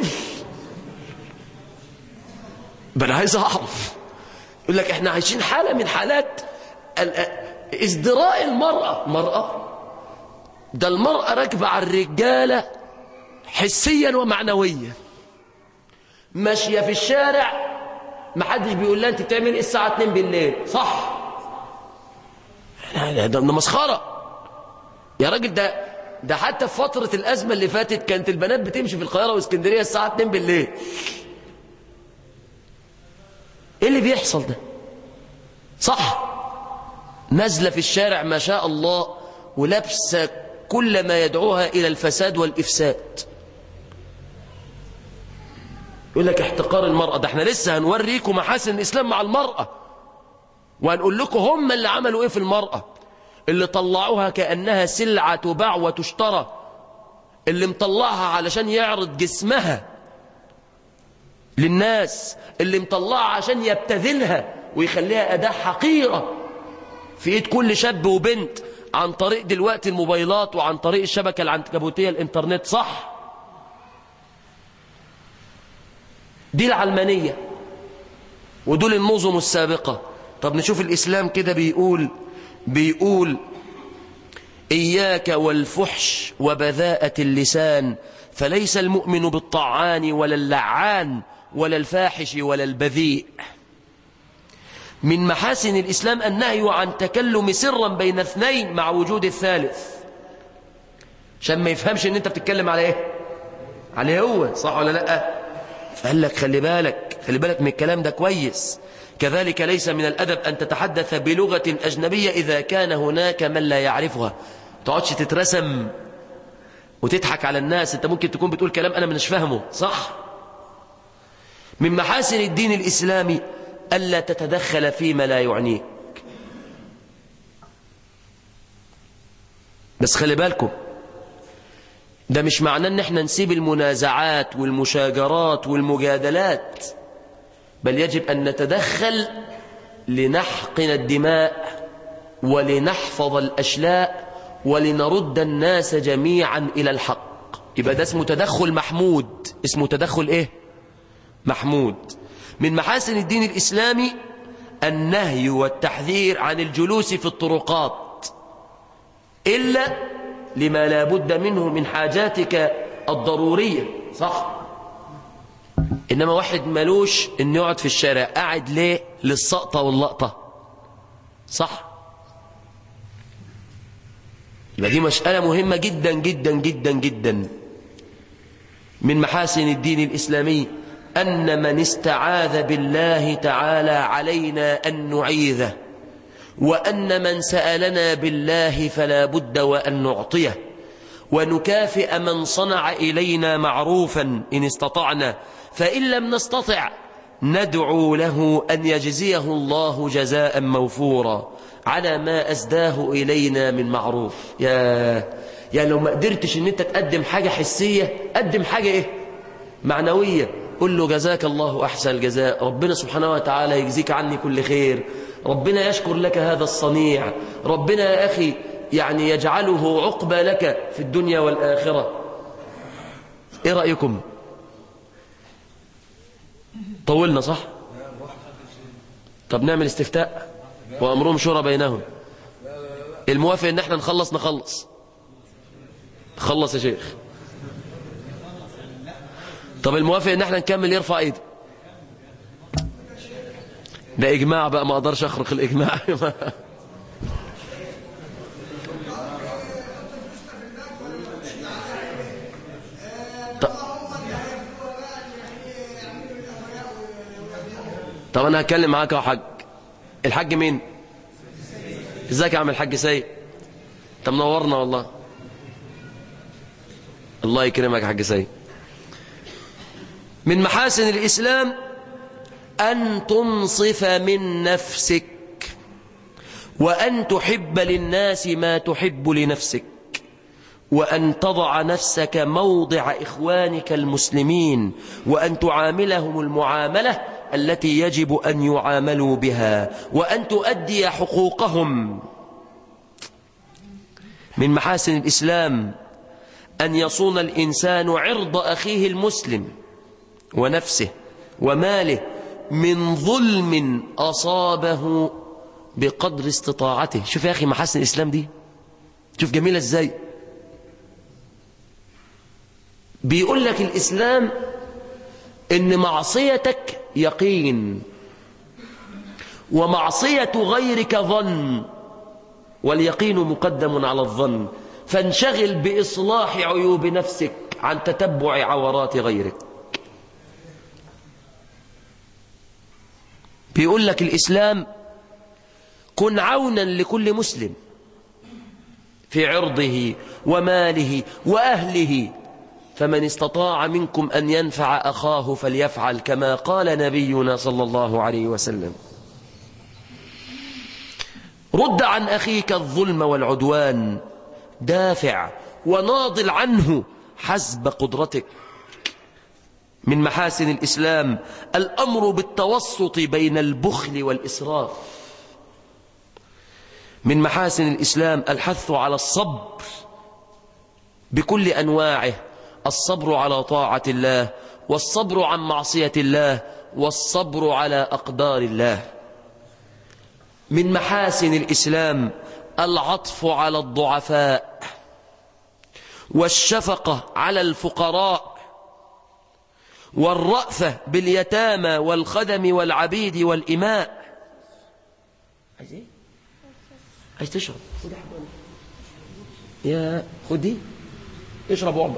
بل عايز اعرف. يقول لك احنا عايشين حالة من حالات ازدراء المرأة. مرأة ده المرأة راكبة على الرجالة حسيا ومعنويا، ماشية في الشارع محدش بيقول لها انت بتعمل ايه الساعة اتنين بالليل، صح؟ ده مسخرة يا راجل. ده ده حتى في فترة الأزمة اللي فاتت كانت البنات بتمشي في القاهرة واسكندرية الساعة اتنين بالليل. ايه اللي بيحصل ده؟ صح؟ نازلة في الشارع ما شاء الله ولابسة كل ما يدعوها إلى الفساد والإفساد. يقول لك احتقار المرأة. ده احنا لسه هنوريكم محاسن الإسلام مع المرأة، وهنقول لكم هم اللي عملوا ايه في المرأة، اللي طلعوها كأنها سلعة تباع وتشترى، اللي مطلعها علشان يعرض جسمها للناس، اللي مطلعها عشان يبتذلها ويخليها أداة حقيرة في ايد كل شاب وبنت عن طريق دلوقتي الموبايلات وعن طريق الشبكة العنكبوتية الانترنت، صح؟ دي العلمانية ودول النظم السابقة. طب نشوف الإسلام كده بيقول بيقول إياك والفحش وبذاءة اللسان، فليس المؤمن بالطعان ولا اللعان ولا الفاحش ولا البذيء. من محاسن الإسلام النهي عن تكلم سرا بين اثنين مع وجود الثالث، عشان ما يفهمش ان انت بتتكلم على ايه، عليه هو، صح ولا لا؟ فقال لك خلي بالك خلي بالك من الكلام ده كويس. كذلك ليس من الأدب أن تتحدث بلغة أجنبية إذا كان هناك من لا يعرفها. تقعدش تترسم وتضحك على الناس، انت ممكن تكون بتقول كلام أنا مش فاهمه، صح؟ من محاسن الدين الإسلامي ألا تتدخل فيما لا يعنيك. بس خلي بالكم، ده مش معناه ان احنا نسيب المنازعات والمشاجرات والمجادلات، بل يجب أن نتدخل لنحقن الدماء ولنحفظ الأشلاء ولنرد الناس جميعا إلى الحق. يبقى ده اسمه تدخل محمود. اسمه تدخل ايه؟ محمود. من محاسن الدين الإسلامي النهي والتحذير عن الجلوس في الطرقات إلا لما لا بد منه من حاجاتك الضرورية، صح؟ إنما واحد ملوش إنه يقعد في الشارع، قاعد ليه؟ للسقطة واللقطة، صح؟ يبقى دي مسألة مهمة جدا جدا جدا جدا. من محاسن الدين الإسلامي أن من استعاذ بالله تعالى علينا أن نعيذه وأن من سألنا بالله فلا بد وأن نعطيه، ونكافئ من صنع إلينا معروفا إن استطعنا، فإن لم نستطع ندعو له أن يجزيه الله جزاء موفورا على ما أسداه إلينا من معروف. يا يعني لو ما قدرتش ان انت تقدم حاجة حسية، قدم حاجة ايه معنوية. قل له جزاك الله أحسن الجزاء، ربنا سبحانه وتعالى يجزيك عني كل خير، ربنا يشكر لك هذا الصنيع، ربنا يا أخي يعني يجعله عقبى لك في الدنيا والآخرة. ايه رأيكم؟ طولنا صح؟ طب نعمل استفتاء وأمرهم شورى بينهم. الموافق ان احنا نخلص نخلص خلص يا شيخ. طب الموافق ان احنا نكمل يرفع ايده. ده اجماع بقى، ما اقدرش اخرق الاجماع. طب انا هتكلم معاك يا حاج. الحاج مين؟ ازيك يا عم الحاج سيد؟ انت منورنا والله. الله يكرمك يا حاج سيد. من محاسن الإسلام أن تنصف من نفسك، وأن تحب للناس ما تحب لنفسك، وأن تضع نفسك موضع إخوانك المسلمين، وأن تعاملهم المعاملة التي يجب أن يعاملوا بها، وأن تؤدي حقوقهم. من محاسن الإسلام أن يصون الإنسان عرض أخيه المسلم ونفسه وماله من ظلم أصابه بقدر استطاعته. شوف يا أخي محاسن الإسلام دي، شوف جميلة إزاي. بيقول لك الإسلام إن معصيتك يقين، ومعصية غيرك ظن، واليقين مقدم على الظن، فانشغل بإصلاح عيوب نفسك عن تتبع عورات غيرك. بيقول لك الإسلام كن عونا لكل مسلم في عرضه وماله وأهله، فمن استطاع منكم أن ينفع أخاه فليفعل، كما قال نبينا صلى الله عليه وسلم. رد عن أخيك الظلم والعدوان، دافع وناضل عنه حسب قدرتك. من محاسن الإسلام الأمر بالتوسط بين البخل والإسراف. من محاسن الإسلام الحث على الصبر بكل أنواعه، الصبر على طاعة الله، والصبر عن معصية الله، والصبر على أقدار الله. من محاسن الإسلام العطف على الضعفاء، والشفقة على الفقراء، والرأفة باليتامى والخدم والعبيد والإماء. عايز ايه؟ عايز تشرب؟ خد يا خدي اشرب وعبا.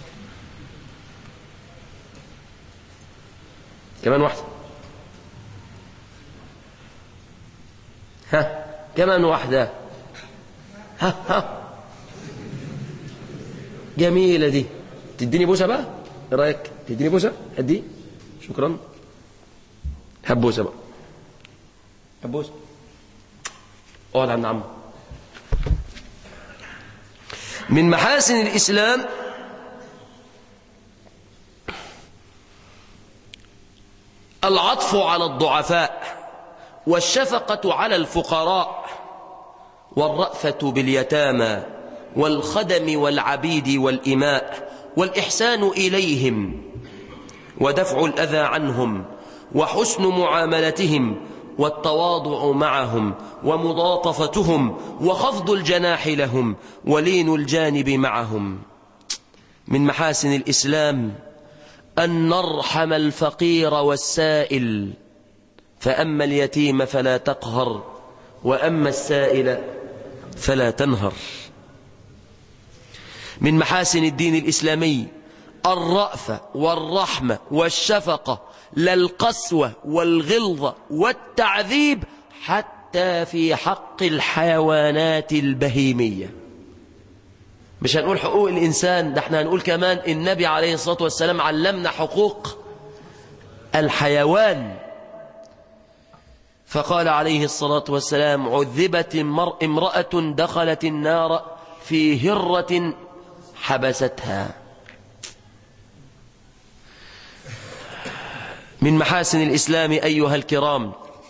كمان واحدة. ها كمان واحدة. ها ها جميلة دي. تديني بوسة بقى؟ ايه رأيك؟ تديني بوسة؟ هدي. شكرا. هب بوسة بقى. هب بوسة. اقعد عند عمو. من محاسن الإسلام العطف على الضعفاء، والشفقة على الفقراء، والرأفة باليتامى والخدم والعبيد والإماء، والإحسان إليهم، ودفع الأذى عنهم، وحسن معاملتهم، والتواضع معهم، ومضاطفتهم، وخفض الجناح لهم، ولين الجانب معهم. من محاسن الإسلام أن نرحم الفقير والسائل، فأما اليتيم فلا تقهر، وأما السائل فلا تنهر. من محاسن الدين الإسلامي الرأفة والرحمة والشفقة، لا القسوة والغلظة والتعذيب حتى حتى في حق الحيوانات البهيمية. مش هنقول حقوق الإنسان، ده احنا هنقول كمان النبي عليه الصلاة والسلام علمنا حقوق الحيوان. فقال عليه الصلاة والسلام: عذبت امرأة دخلت النار في هرة حبستها. من محاسن الإسلام أيها الكرام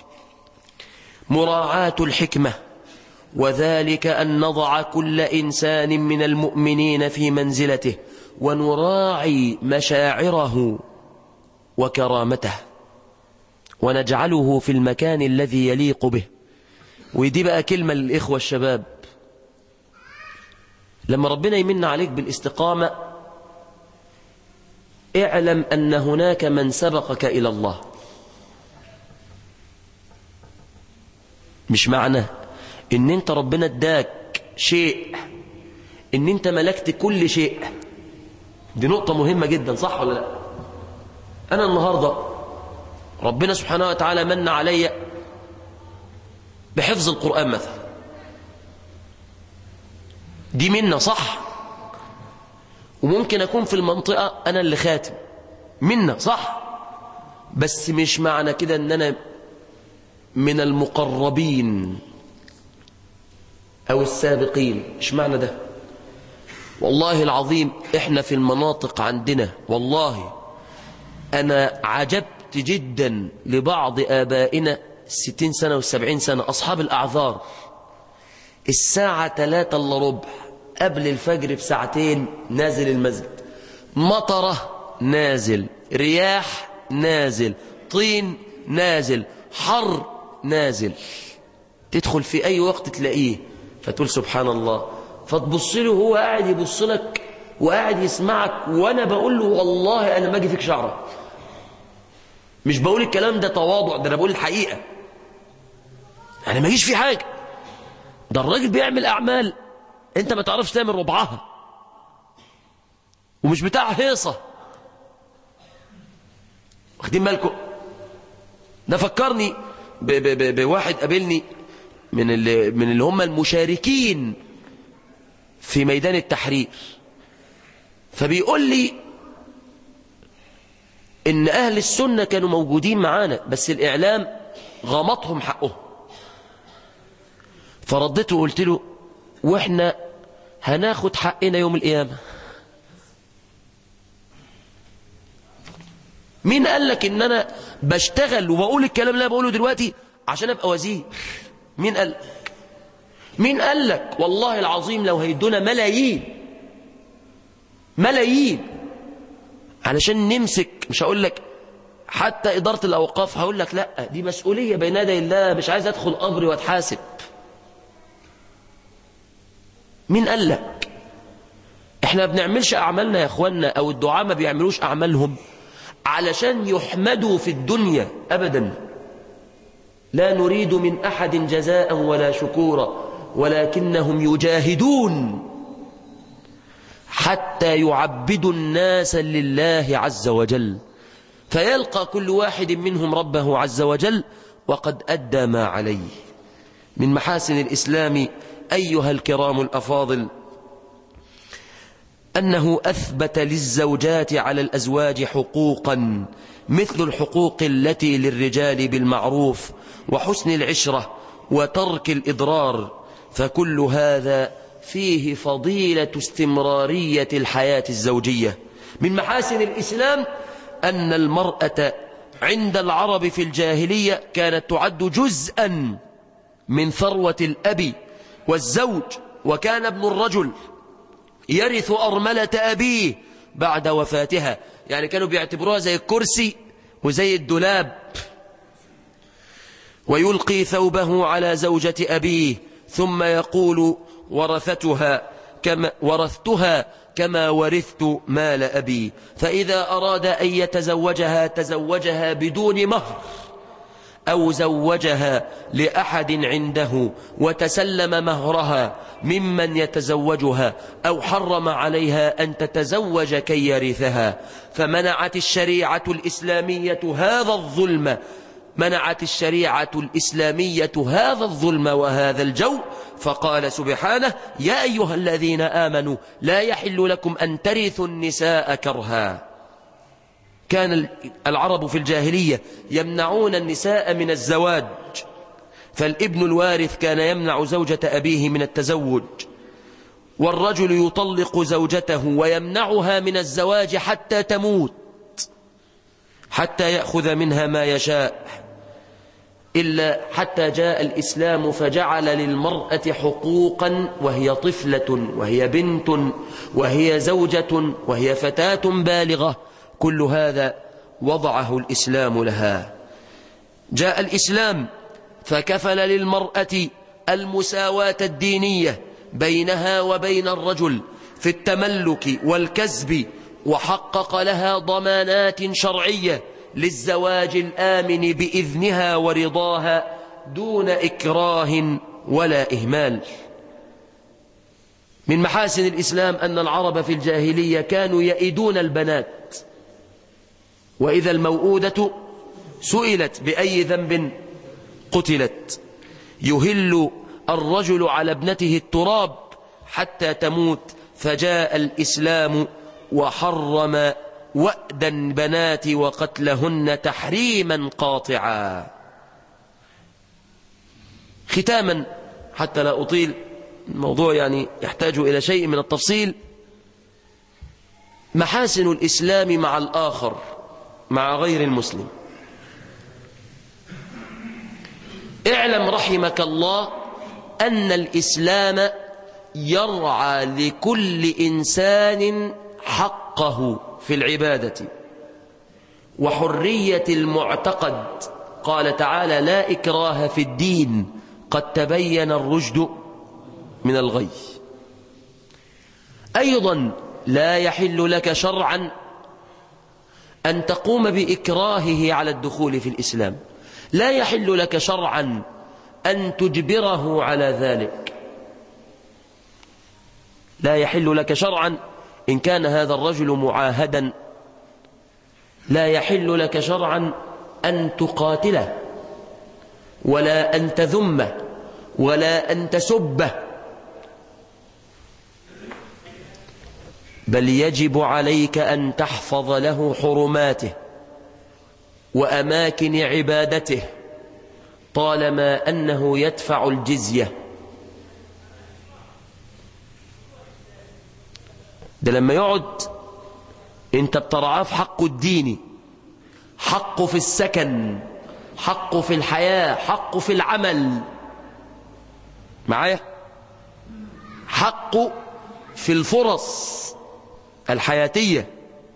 مراعاة الحكمة، وذلك أن نضع كل إنسان من المؤمنين في منزلته ونراعي مشاعره وكرامته ونجعله في المكان الذي يليق به. ودي بقى كلمة للإخوة الشباب، لما ربنا يمن عليك بالاستقامة اعلم أن هناك من سبقك إلى الله. مش معنى ان انت ربنا اداك شيء ان انت ملكت كل شيء. دي نقطة مهمة جدا، صح ولا لا؟ انا النهاردة ربنا سبحانه وتعالى من علي بحفظ القرآن مثلا، دي منة، صح؟ وممكن اكون في المنطقة انا اللي خاتم، منة، صح؟ بس مش معنى كده ان انا من المقربين أو السابقين. إيش معنى ده؟ والله العظيم إحنا في المناطق عندنا، والله أنا عجبت جدا لبعض آبائنا الستين سنة والسبعين سنة أصحاب الأعذار، الساعة ثلاثة إلا ربع قبل الفجر بساعتين نازل المسجد، مطرة نازل، رياح نازل، طين نازل، حر نازل، تدخل في أي وقت تلاقيه، فتقول سبحان الله، فتبص له هو قاعد يبص لك وقاعد يسمعك، وانا بقول له والله انا ما اجي فيك شعره. مش بقول الكلام ده تواضع، ده انا بقول الحقيقه، انا ما اجيش في حاجه. ده الراجل بيعمل اعمال انت ما تعرفش تعمل ربعها، ومش بتاع هيصه. واخدين بالكم؟ ده فكرني بواحد قابلني من اللي من اللي هم المشاركين في ميدان التحرير، فبيقول لي ان اهل السنة كانوا موجودين معانا بس الاعلام غمطهم حقهم. فردته وقلت له واحنا هناخد حقنا يوم القيامة. مين قال لك ان انا بشتغل وبقول الكلام اللي انا بقوله دلوقتي عشان ابقى وزير؟ مين قال لك؟ مين قال لك؟ والله العظيم لو هيدونا ملايين ملايين علشان نمسك، مش هقول لك حتى إدارة الأوقاف، هقول لك لا، دي مسؤولية بين يدي الله، مش عايز أدخل قبري واتحاسب. مين قال لك؟ احنا ما بنعملش أعمالنا يا اخوانا، أو الدعاء ما بيعملوش أعمالهم علشان يحمدوا في الدنيا أبدا. لا نريد من أحد جزاء ولا شكورا، ولكنهم يجاهدون حتى يعبدوا الناس لله عز وجل، فيلقى كل واحد منهم ربه عز وجل وقد أدى ما عليه. من محاسن الإسلام أيها الكرام الأفاضل أنه أثبت للزوجات على الأزواج حقوقا، مثل الحقوق التي للرجال بالمعروف وحسن العشرة وترك الإضرار، فكل هذا فيه فضيلة استمرارية الحياة الزوجية. من محاسن الإسلام أن المرأة عند العرب في الجاهلية كانت تعد جزءا من ثروة الأب والزوج، وكان ابن الرجل يرث أرملة أبيه بعد وفاتها، يعني كانوا بيعتبروها زي الكرسي وزي الدولاب، ويلقي ثوبه على زوجة أبيه ثم يقول ورثتها كما ورثتها كما ورثت مال أبي، فإذا أراد أن يتزوجها تزوجها بدون مهر، أو زوجها لأحد عنده وتسلم مهرها ممن يتزوجها، أو حرم عليها أن تتزوج كي يرثها. فمنعت الشريعة الإسلامية هذا الظلم منعت الشريعة الإسلامية هذا الظلم وهذا الجو، فقال سبحانه: يا أيها الذين آمنوا لا يحل لكم أن ترثوا النساء كرها. كان العرب في الجاهلية يمنعون النساء من الزواج، فالابن الوارث كان يمنع زوجة أبيه من التزوج، والرجل يطلق زوجته ويمنعها من الزواج حتى تموت، حتى يأخذ منها ما يشاء، إلا حتى جاء الإسلام فجعل للمرأة حقوقا، وهي طفلة وهي بنت وهي زوجة وهي فتاة بالغة، كل هذا وضعه الإسلام لها. جاء الإسلام فكفل للمرأة المساواة الدينية بينها وبين الرجل في التملك والكسب، وحقق لها ضمانات شرعية للزواج الآمن بإذنها ورضاها دون إكراه ولا إهمال. من محاسن الإسلام أن العرب في الجاهلية كانوا يئدون البنات، وإذا الموؤودة سئلت بأي ذنب قتلت. يهل الرجل على ابنته التراب حتى تموت، فجاء الإسلام وحرم وأد البنات وقتلهن تحريما قاطعا. ختاما حتى لا أطيل، الموضوع يعني يحتاج إلى شيء من التفصيل. محاسن الإسلام مع الآخر، مع غير المسلم. اعلم رحمك الله أن الإسلام يرعى لكل إنسان حقه في العبادة وحرية المعتقد. قال تعالى: لا إكراه في الدين قد تبين الرشد من الغي. أيضا لا يحل لك شرعا أن تقوم بإكراهه على الدخول في الإسلام، لا يحل لك شرعا أن تجبره على ذلك، لا يحل لك شرعا إن كان هذا الرجل معاهدا، لا يحل لك شرعا أن تقاتله ولا أن تذمه ولا أن تسبه، بل يجب عليك أن تحفظ له حرماته وأماكن عبادته طالما أنه يدفع الجزية. ده لما يقعد انت بترعاه في حقه الديني، حقه في السكن، حقه في الحياة، حقه في العمل، معايا، حقه في الفرص الحياتية،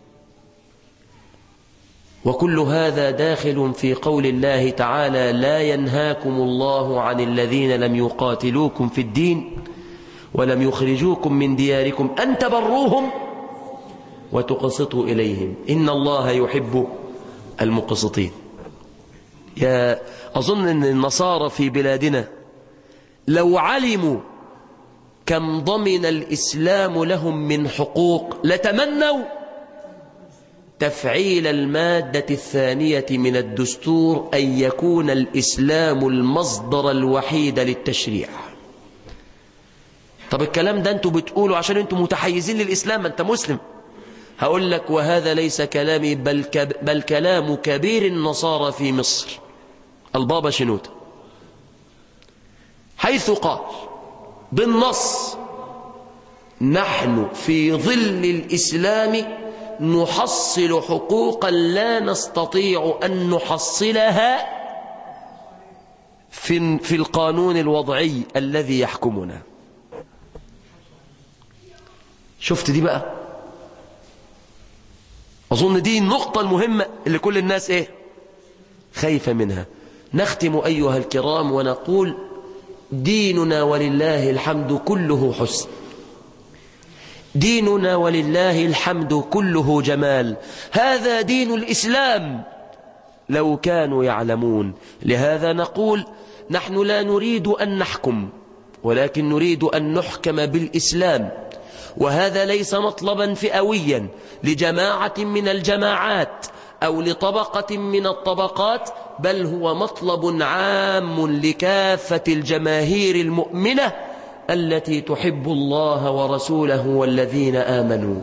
وكل هذا داخل في قول الله تعالى: لا ينهاكم الله عن الذين لم يقاتلوكم في الدين ولم يخرجوكم من دياركم أن تبروهم وتقسطوا إليهم إن الله يحب المقسطين. يا أظن أن النصارى في بلادنا لو علموا كم ضمن الإسلام لهم من حقوق لتمنوا تفعيل المادة الثانية من الدستور أن يكون الإسلام المصدر الوحيد للتشريع. طب الكلام ده أنتوا بتقولوا عشان أنتوا متحيزين للإسلام، أنت مسلم. هقول لك: وهذا ليس كلامي بل, كب بل كلام كبير النصارى في مصر البابا شنودة، حيث قال بالنص: نحن في ظل الإسلام نحصل حقوقا لا نستطيع أن نحصلها في, في القانون الوضعي الذي يحكمنا. شفت دي بقى؟ أظن دي النقطة المهمة اللي كل الناس إيه؟ خايفة منها. نختم أيها الكرام ونقول: ديننا ولله الحمد كله حسن، ديننا ولله الحمد كله جمال، هذا دين الإسلام لو كانوا يعلمون. لهذا نقول: نحن لا نريد أن نحكم، ولكن نريد أن نحكم بالإسلام، وهذا ليس مطلبا فئويا لجماعة من الجماعات أو لطبقة من الطبقات، بل هو مطلب عام لكافة الجماهير المؤمنة التي تحب الله ورسوله والذين آمنوا.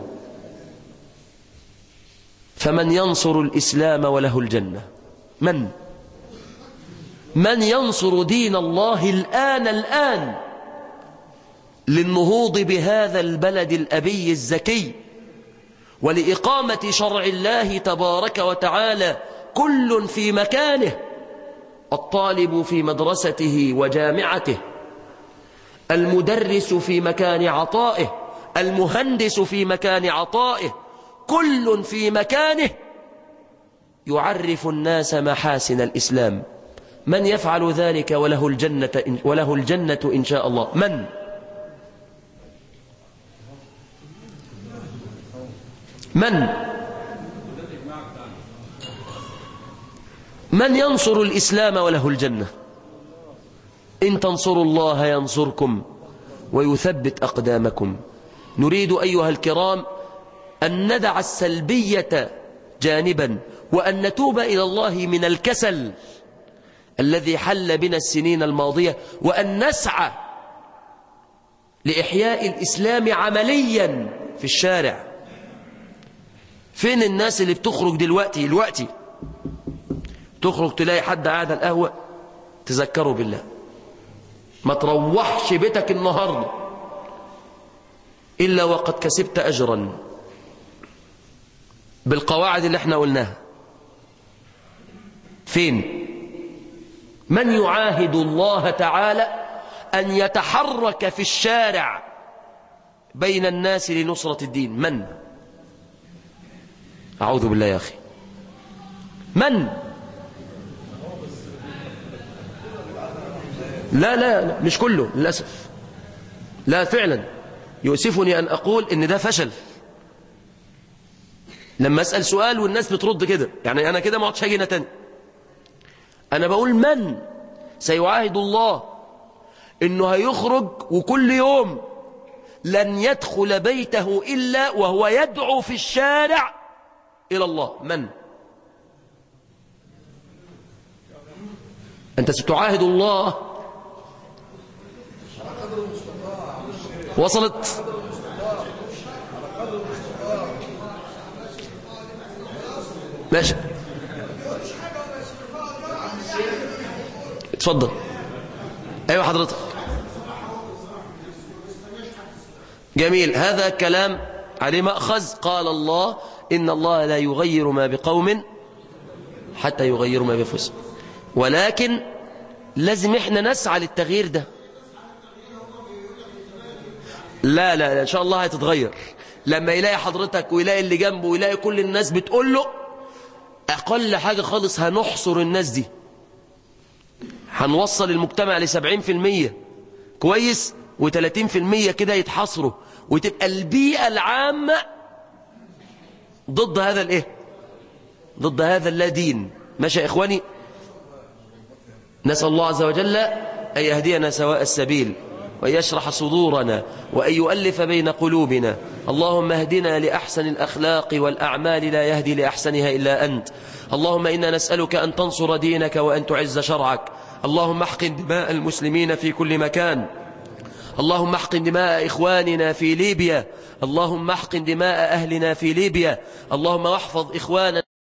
فمن ينصر الإسلام وله الجنة؟ من؟ من ينصر دين الله الآن الآن للنهوض بهذا البلد الأبي الزكي ولإقامة شرع الله تبارك وتعالى؟ كل في مكانه، الطالب في مدرسته وجامعته، المدرس في مكان عطائه، المهندس في مكان عطائه، كل في مكانه يعرف الناس محاسن الإسلام. من يفعل ذلك وله الجنة وله الجنة إن شاء الله؟ من؟ من؟ من ينصر الإسلام وله الجنة؟ إن تنصروا الله ينصركم ويثبت أقدامكم. نريد أيها الكرام أن ندع السلبية جانبا وأن نتوب إلى الله من الكسل الذي حل بنا السنين الماضية، وأن نسعى لإحياء الإسلام عمليا في الشارع. فين الناس اللي بتخرج دلوقتي دلوقتي تخرج تلاقي حد قاعد على القهوة؟ تذكروا بالله، ما تروحش بيتك النهاردة إلا وقد كسبت أجرا بالقواعد اللي احنا قلناها. فين؟ من يعاهد الله تعالى أن يتحرك في الشارع بين الناس لنصرة الدين؟ من؟ أعوذ بالله يا أخي، من؟ لا لا لا مش كله للأسف، لا فعلا يؤسفني أن أقول إن ده فشل. لما أسأل سؤال والناس بترد كده، يعني أنا كده ما عدتش هاجينا تاني. أنا بقول من سيعاهد الله إنه هيخرج وكل يوم لن يدخل بيته إلا وهو يدعو في الشارع إلى الله؟ من؟ أنت ستعاهد الله. وصلت؟ ماشي، اتفضل. ايوه حضرتك. جميل، هذا كلام عليه مأخذ. قال الله إن الله لا يغير ما بقوم حتى يغيروا ما بأنفسهم، ولكن لازم احنا نسعى للتغيير ده. لا لا لا ان شاء الله هتتغير لما يلاقي حضرتك ويلاقي اللي جنبه ويلاقي كل الناس بتقول له. اقل حاجة خالص هنحصر الناس دي، هنوصل المجتمع لسبعين في المية كويس، وثلاثين في المية كده يتحصروا، وتبقى البيئة العامة ضد هذا الايه، ضد هذا اللا دين. ماشي يا اخواني؟ نسأل الله عز وجل أن يهدينا سواء السبيل وأن يشرح صدورنا وأن يؤلف بين قلوبنا. اللهم اهدنا لأحسن الأخلاق والأعمال لا يهدي لأحسنها إلا أنت. اللهم إنا نسألك أن تنصر دينك وأن تعز شرعك. اللهم احقن دماء المسلمين في كل مكان. اللهم احقن دماء إخواننا في ليبيا. اللهم احقن دماء أهلنا في ليبيا. اللهم واحفظ إخواننا